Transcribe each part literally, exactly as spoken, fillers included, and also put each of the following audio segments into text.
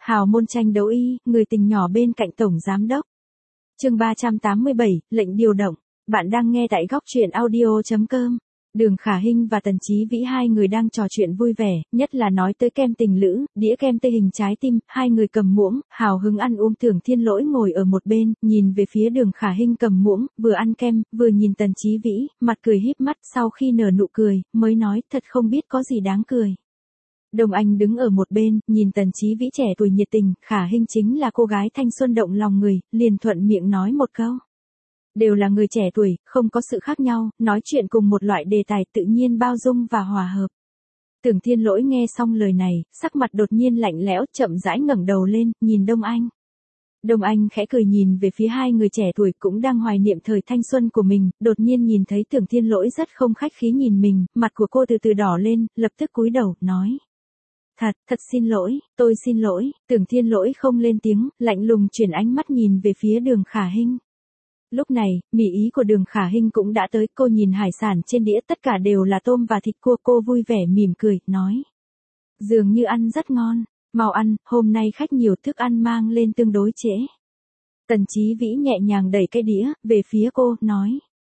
Hào môn tranh đấu y, người tình nhỏ bên cạnh tổng giám đốc. Chương ba trăm tám mươi bảy, lệnh điều động. Bạn đang nghe tại góc truyện audio chấm com. Đường Khả Hinh và Tần Chí Vĩ hai người đang trò chuyện vui vẻ, nhất là nói tới kem tình lữ, đĩa kem tê hình trái tim, hai người cầm muỗng, hào hứng ăn uống. Tưởng Thiên Lỗi ngồi ở một bên, nhìn về phía Đường Khả Hinh cầm muỗng, vừa ăn kem, vừa nhìn Tần Chí Vĩ, mặt cười híp mắt, sau khi nở nụ cười, mới nói, thật không biết có gì đáng cười. Đồng Anh đứng ở một bên, nhìn Tần Chí Vĩ trẻ tuổi nhiệt tình, Khả Hinh chính là cô gái thanh xuân động lòng người, liền thuận miệng nói một câu. Đều là người trẻ tuổi, không có sự khác nhau, nói chuyện cùng một loại đề tài tự nhiên bao dung và hòa hợp. Tưởng Thiên Lỗi nghe xong lời này, sắc mặt đột nhiên lạnh lẽo, chậm rãi ngẩng đầu lên, nhìn Đông Anh. Đông Anh khẽ cười nhìn về phía hai người trẻ tuổi cũng đang hoài niệm thời thanh xuân của mình, đột nhiên nhìn thấy Tưởng Thiên Lỗi rất không khách khí nhìn mình, mặt của cô từ từ đỏ lên, lập tức cúi đầu, nói. Thật, thật xin lỗi, tôi xin lỗi. Tưởng Thiên Lỗi không lên tiếng, lạnh lùng chuyển ánh mắt nhìn về phía Đường Khả Hinh. Lúc này, mì ý của Đường Khả Hinh cũng đã tới, cô nhìn hải sản trên đĩa tất cả đều là tôm và thịt cua, cô vui vẻ mỉm cười, nói. Dường như ăn rất ngon, mau ăn, hôm nay khách nhiều thức ăn mang lên tương đối trễ. Tần Chí Vĩ nhẹ nhàng đẩy cái đĩa, về phía cô, nói.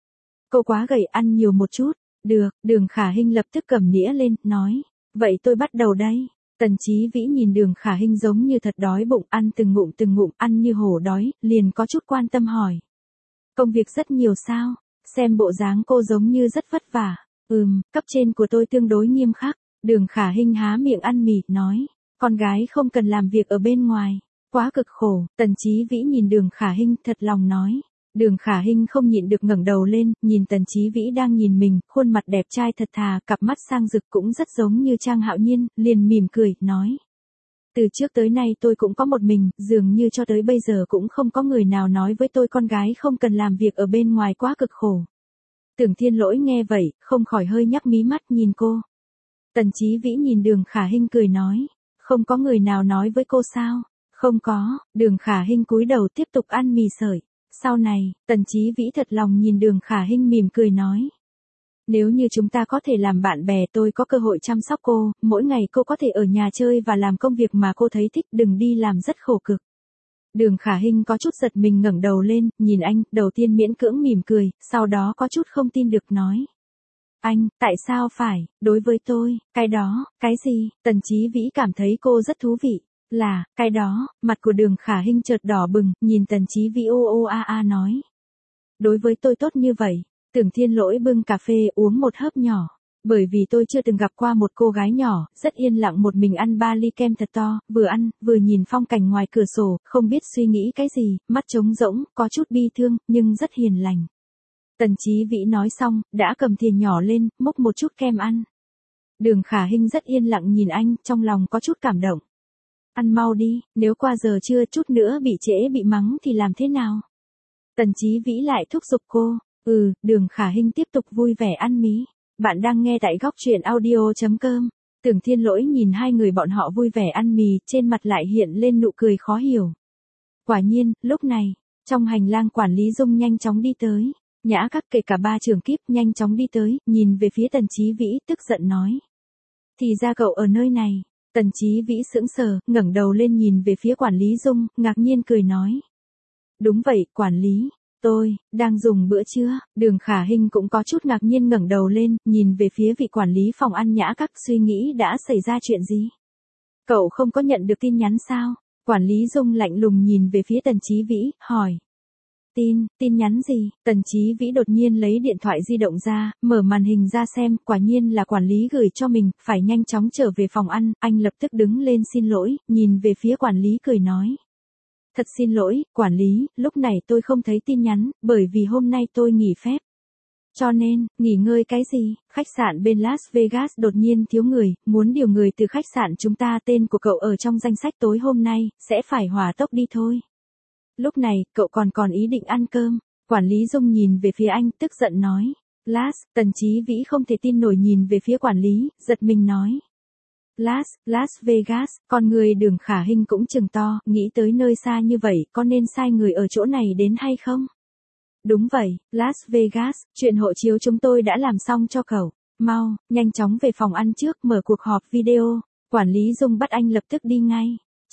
Cô quá gầy, ăn nhiều một chút, được, Đường Khả Hinh lập tức cầm nĩa lên, nói. Vậy tôi bắt đầu đây. Tần Chí Vĩ nhìn Đường Khả Hinh giống như thật đói bụng, ăn từng ngụm từng ngụm, ăn như hổ đói, liền có chút quan tâm hỏi. Công việc rất nhiều sao? Xem bộ dáng cô giống như rất vất vả. Ừm, cấp trên của tôi tương đối nghiêm khắc. Đường Khả Hinh há miệng ăn mì, nói. Con gái không cần làm việc ở bên ngoài. Quá cực khổ. Tần Chí Vĩ nhìn Đường Khả Hinh thật lòng nói. Đường Khả Hinh không nhịn được ngẩng đầu lên, nhìn Tần Chí Vĩ đang nhìn mình, khuôn mặt đẹp trai thật thà, cặp mắt sang rực cũng rất giống như Trang Hạo Nhiên, liền mỉm cười, nói. Từ trước tới nay tôi cũng có một mình, dường như cho tới bây giờ cũng không có người nào nói với tôi con gái không cần làm việc ở bên ngoài quá cực khổ. Tưởng Thiên Lỗi nghe vậy, không khỏi hơi nhắc mí mắt nhìn cô. Tần Chí Vĩ nhìn Đường Khả Hinh cười nói. Không có người nào nói với cô sao? Không có. Đường Khả Hinh cúi đầu tiếp tục ăn mì sợi. Sau này, Tần Chí Vĩ thật lòng nhìn Đường Khả Hinh mỉm cười nói. Nếu như chúng ta có thể làm bạn bè, tôi có cơ hội chăm sóc cô, mỗi ngày cô có thể ở nhà chơi và làm công việc mà cô thấy thích, đừng đi làm rất khổ cực. Đường Khả Hinh có chút giật mình ngẩng đầu lên, nhìn anh, đầu tiên miễn cưỡng mỉm cười, sau đó có chút không tin được nói. Anh, tại sao phải, đối với tôi, cái đó, cái gì? Tần Chí Vĩ cảm thấy cô rất thú vị. Là, cái đó, mặt của Đường Khả Hinh chợt đỏ bừng, nhìn Tần Chí Vĩ ô ô a a nói. Đối với tôi tốt như vậy. Tưởng Thiên Lỗi bưng cà phê uống một hớp nhỏ. Bởi vì tôi chưa từng gặp qua một cô gái nhỏ, rất yên lặng một mình ăn ba ly kem thật to, vừa ăn, vừa nhìn phong cảnh ngoài cửa sổ, không biết suy nghĩ cái gì, mắt trống rỗng, có chút bi thương, nhưng rất hiền lành. Tần Chí Vĩ nói xong, đã cầm thìa nhỏ lên, múc một chút kem ăn. Đường Khả Hinh rất yên lặng nhìn anh, trong lòng có chút cảm động. Ăn mau đi, nếu qua giờ trưa chút nữa bị trễ bị mắng thì làm thế nào? Tần Chí Vĩ lại thúc giục cô. Ừ, Đường Khả Hinh tiếp tục vui vẻ ăn mí. Bạn đang nghe tại góc truyện audio chấm com. Tưởng Thiên Lỗi nhìn hai người bọn họ vui vẻ ăn mì, trên mặt lại hiện lên nụ cười khó hiểu. Quả nhiên, lúc này, trong hành lang quản lý Dung nhanh chóng đi tới. Nhã Các kể cả ba trưởng kíp nhanh chóng đi tới, nhìn về phía Tần Chí Vĩ, tức giận nói. Thì ra cậu ở nơi này. Tần Chí Vĩ sững sờ, ngẩng đầu lên nhìn về phía quản lý Dung, ngạc nhiên cười nói. Đúng vậy, quản lý. Tôi, đang dùng bữa trưa. Đường Khả Hinh cũng có chút ngạc nhiên ngẩng đầu lên, nhìn về phía vị quản lý phòng ăn Nhã Các, suy nghĩ đã xảy ra chuyện gì. Cậu không có nhận được tin nhắn sao? Quản lý Dung lạnh lùng nhìn về phía Tần Chí Vĩ, hỏi. Tin, tin nhắn gì? Tần Chí Vĩ đột nhiên lấy điện thoại di động ra, mở màn hình ra xem, quả nhiên là quản lý gửi cho mình, phải nhanh chóng trở về phòng ăn, anh lập tức đứng lên xin lỗi, nhìn về phía quản lý cười nói. Thật xin lỗi, quản lý, lúc này tôi không thấy tin nhắn, bởi vì hôm nay tôi nghỉ phép. Cho nên, nghỉ ngơi cái gì? Khách sạn bên Las Vegas đột nhiên thiếu người, muốn điều người từ khách sạn chúng ta, tên của cậu ở trong danh sách tối hôm nay, sẽ phải hỏa tốc đi thôi. Lúc này, cậu còn còn ý định ăn cơm. Quản lý Dung nhìn về phía anh, tức giận nói. Las, Tần Chí Vĩ không thể tin nổi nhìn về phía quản lý, giật mình nói. Las, Las Vegas, con người Đường Khả Hinh cũng chừng to, nghĩ tới nơi xa như vậy, có nên sai người ở chỗ này đến hay không? Đúng vậy, Las Vegas, chuyện hộ chiếu chúng tôi đã làm xong cho cậu. Mau, nhanh chóng về phòng ăn trước, mở cuộc họp video. Quản lý Dung bắt anh lập tức đi ngay.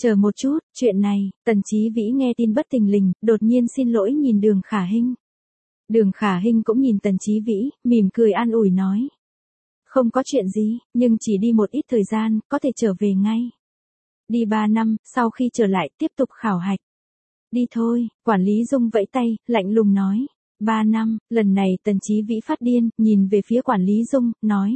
Chờ một chút, chuyện này, Tần Chí Vĩ nghe tin bất thình lình, đột nhiên xin lỗi nhìn Đường Khả Hinh. Đường Khả Hinh cũng nhìn Tần Chí Vĩ, mỉm cười an ủi nói. Không có chuyện gì, nhưng chỉ đi một ít thời gian, có thể trở về ngay. Đi ba năm, sau khi trở lại, tiếp tục khảo hạch. Đi thôi, quản lý Dung vẫy tay, lạnh lùng nói. Ba năm, lần này Tần Chí Vĩ phát điên, nhìn về phía quản lý Dung, nói.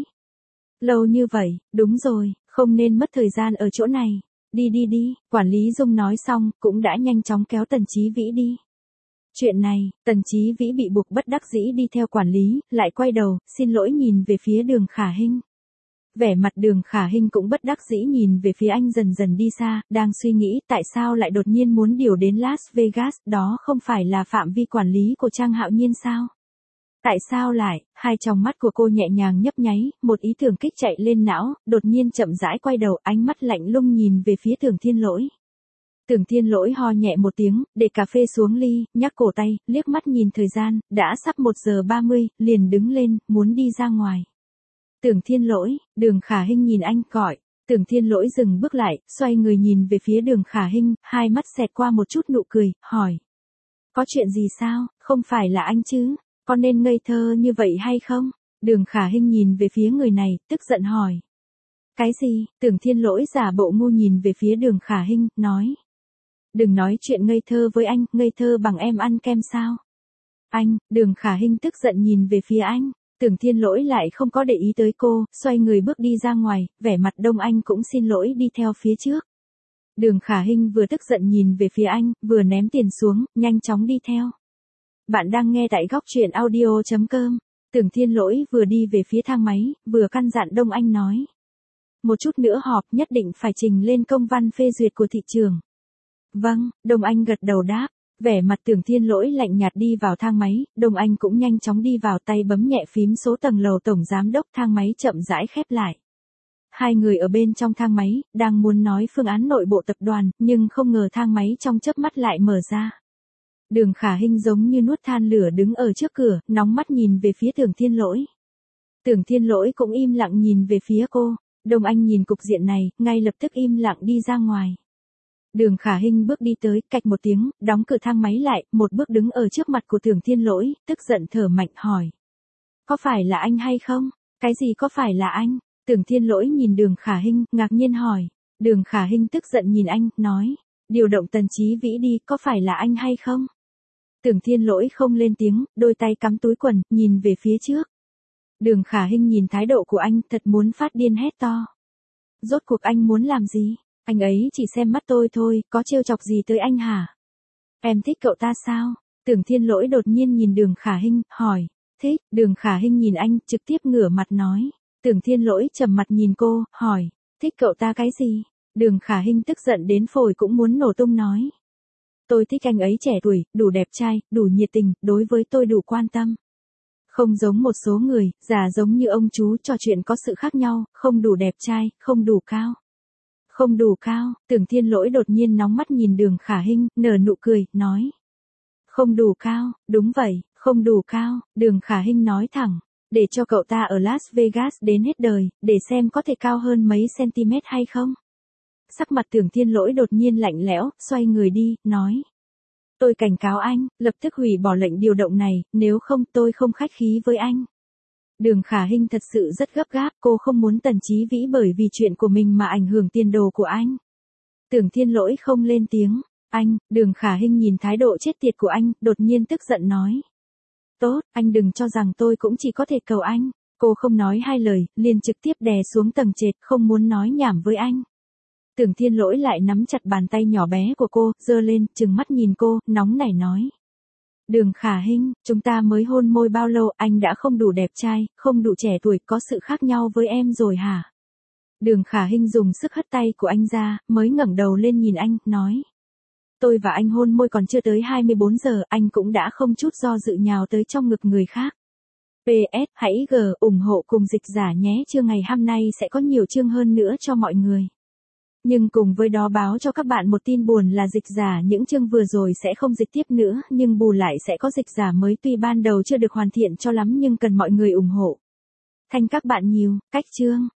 Lâu như vậy, đúng rồi, không nên mất thời gian ở chỗ này. Đi đi đi, quản lý Dung nói xong, cũng đã nhanh chóng kéo Tần Chí Vĩ đi. Chuyện này, Tần Chí Vĩ bị buộc bất đắc dĩ đi theo quản lý, lại quay đầu, xin lỗi nhìn về phía Đường Khả Hinh. Vẻ mặt Đường Khả Hinh cũng bất đắc dĩ nhìn về phía anh dần dần đi xa, đang suy nghĩ tại sao lại đột nhiên muốn điều đến Las Vegas, đó không phải là phạm vi quản lý của Trang Hạo Nhiên sao? Tại sao lại, hai tròng mắt của cô nhẹ nhàng nhấp nháy, một ý tưởng kích chạy lên não, đột nhiên chậm rãi quay đầu, ánh mắt lạnh lùng nhìn về phía Tưởng Thiên Lỗi. Tưởng Thiên Lỗi ho nhẹ một tiếng, để cà phê xuống ly, nhắc cổ tay, liếc mắt nhìn thời gian, đã sắp một giờ ba mươi, liền đứng lên, muốn đi ra ngoài. Tưởng Thiên Lỗi, Đường Khả Hinh nhìn anh, gọi. Tưởng Thiên Lỗi dừng bước lại, xoay người nhìn về phía Đường Khả Hinh, hai mắt xẹt qua một chút nụ cười, hỏi. Có chuyện gì sao, không phải là anh chứ, có nên ngây thơ như vậy hay không? Đường Khả Hinh nhìn về phía người này, tức giận hỏi. Cái gì? Tưởng Thiên Lỗi giả bộ ngu nhìn về phía Đường Khả Hinh, nói. Đừng nói chuyện ngây thơ với anh, ngây thơ bằng em ăn kem sao? Anh, Đường Khả Hinh tức giận nhìn về phía anh. Tưởng Thiên Lỗi lại không có để ý tới cô, xoay người bước đi ra ngoài, vẻ mặt Đông Anh cũng xin lỗi đi theo phía trước. Đường Khả Hinh vừa tức giận nhìn về phía anh, vừa ném tiền xuống, nhanh chóng đi theo. Bạn đang nghe tại góc truyện audio chấm com. Tưởng Thiên Lỗi vừa đi về phía thang máy, vừa căn dặn Đông Anh nói. Một chút nữa họp nhất định phải trình lên công văn phê duyệt của thị trường. Vâng, Đông Anh gật đầu đáp. Vẻ mặt Tưởng Thiên Lỗi lạnh nhạt đi vào thang máy, Đông Anh cũng nhanh chóng đi vào, tay bấm nhẹ phím số tầng lầu tổng giám đốc, thang máy chậm rãi khép lại. Hai người ở bên trong thang máy, đang muốn nói phương án nội bộ tập đoàn, nhưng không ngờ thang máy trong chớp mắt lại mở ra. Đường Khả Hinh giống như nuốt than lửa đứng ở trước cửa, nóng mắt nhìn về phía Tưởng Thiên Lỗi. Tưởng Thiên Lỗi cũng im lặng nhìn về phía cô, Đông Anh nhìn cục diện này, ngay lập tức im lặng đi ra ngoài. Đường Khả Hinh bước đi tới, cạch một tiếng, đóng cửa thang máy lại, một bước đứng ở trước mặt của Tưởng Thiên Lỗi, tức giận thở mạnh hỏi. Có phải là anh hay không? Cái gì có phải là anh? Tưởng Thiên Lỗi nhìn Đường Khả Hinh, ngạc nhiên hỏi. Đường Khả Hinh tức giận nhìn anh, nói. Điều động Tần Chí Vĩ đi, có phải là anh hay không? Tưởng Thiên Lỗi không lên tiếng, đôi tay cắm túi quần, nhìn về phía trước. Đường Khả Hinh nhìn thái độ của anh, thật muốn phát điên hét to. Rốt cuộc anh muốn làm gì? Anh ấy chỉ xem mắt tôi thôi, có trêu chọc gì tới anh hả? Em thích cậu ta sao? Tưởng Thiên Lỗi đột nhiên nhìn Đường Khả Hinh, hỏi. Thích, Đường Khả Hinh nhìn anh, trực tiếp ngửa mặt nói. Tưởng Thiên Lỗi trầm mặt nhìn cô, hỏi. Thích cậu ta cái gì? Đường Khả Hinh tức giận đến phổi cũng muốn nổ tung nói. Tôi thích anh ấy trẻ tuổi, đủ đẹp trai, đủ nhiệt tình, đối với tôi đủ quan tâm. Không giống một số người, già giống như ông chú, trò chuyện có sự khác nhau, không đủ đẹp trai, không đủ cao. Không đủ cao, Tưởng Thiên Lỗi đột nhiên nóng mắt nhìn Đường Khả Hinh, nở nụ cười, nói. Không đủ cao, đúng vậy, không đủ cao, Đường Khả Hinh nói thẳng. Để cho cậu ta ở Las Vegas đến hết đời, để xem có thể cao hơn mấy cm hay không. Sắc mặt Tưởng Thiên Lỗi đột nhiên lạnh lẽo, xoay người đi, nói. Tôi cảnh cáo anh, lập tức hủy bỏ lệnh điều động này, nếu không tôi không khách khí với anh. Đường Khả Hinh thật sự rất gấp gáp, cô không muốn Tần Chí Vĩ bởi vì chuyện của mình mà ảnh hưởng tiền đồ của anh. Tưởng Thiên Lỗi không lên tiếng. Anh, Đường Khả Hinh nhìn thái độ chết tiệt của anh, đột nhiên tức giận nói. Tốt, anh đừng cho rằng tôi cũng chỉ có thể cầu anh. Cô không nói hai lời, liền trực tiếp đè xuống tầng trệt, không muốn nói nhảm với anh. Tưởng Thiên Lỗi lại nắm chặt bàn tay nhỏ bé của cô, giơ lên, trừng mắt nhìn cô, nóng nảy nói. Đường Khả Hinh, chúng ta mới hôn môi bao lâu, anh đã không đủ đẹp trai, không đủ trẻ tuổi, có sự khác nhau với em rồi hả? Đường Khả Hinh dùng sức hất tay của anh ra, mới ngẩng đầu lên nhìn anh, nói. Tôi và anh hôn môi còn chưa tới hai mươi bốn giờ, anh cũng đã không chút do dự nhào tới trong ngực người khác. pê ét, hãy G, ủng hộ cùng Dịch Giả nhé, chương ngày hôm nay sẽ có nhiều chương hơn nữa cho mọi người. Nhưng cùng với đó báo cho các bạn một tin buồn là Dịch Giả những chương vừa rồi sẽ không dịch tiếp nữa, nhưng bù lại sẽ có Dịch Giả mới, tuy ban đầu chưa được hoàn thiện cho lắm nhưng cần mọi người ủng hộ. Thanh các bạn nhiều, cách chương.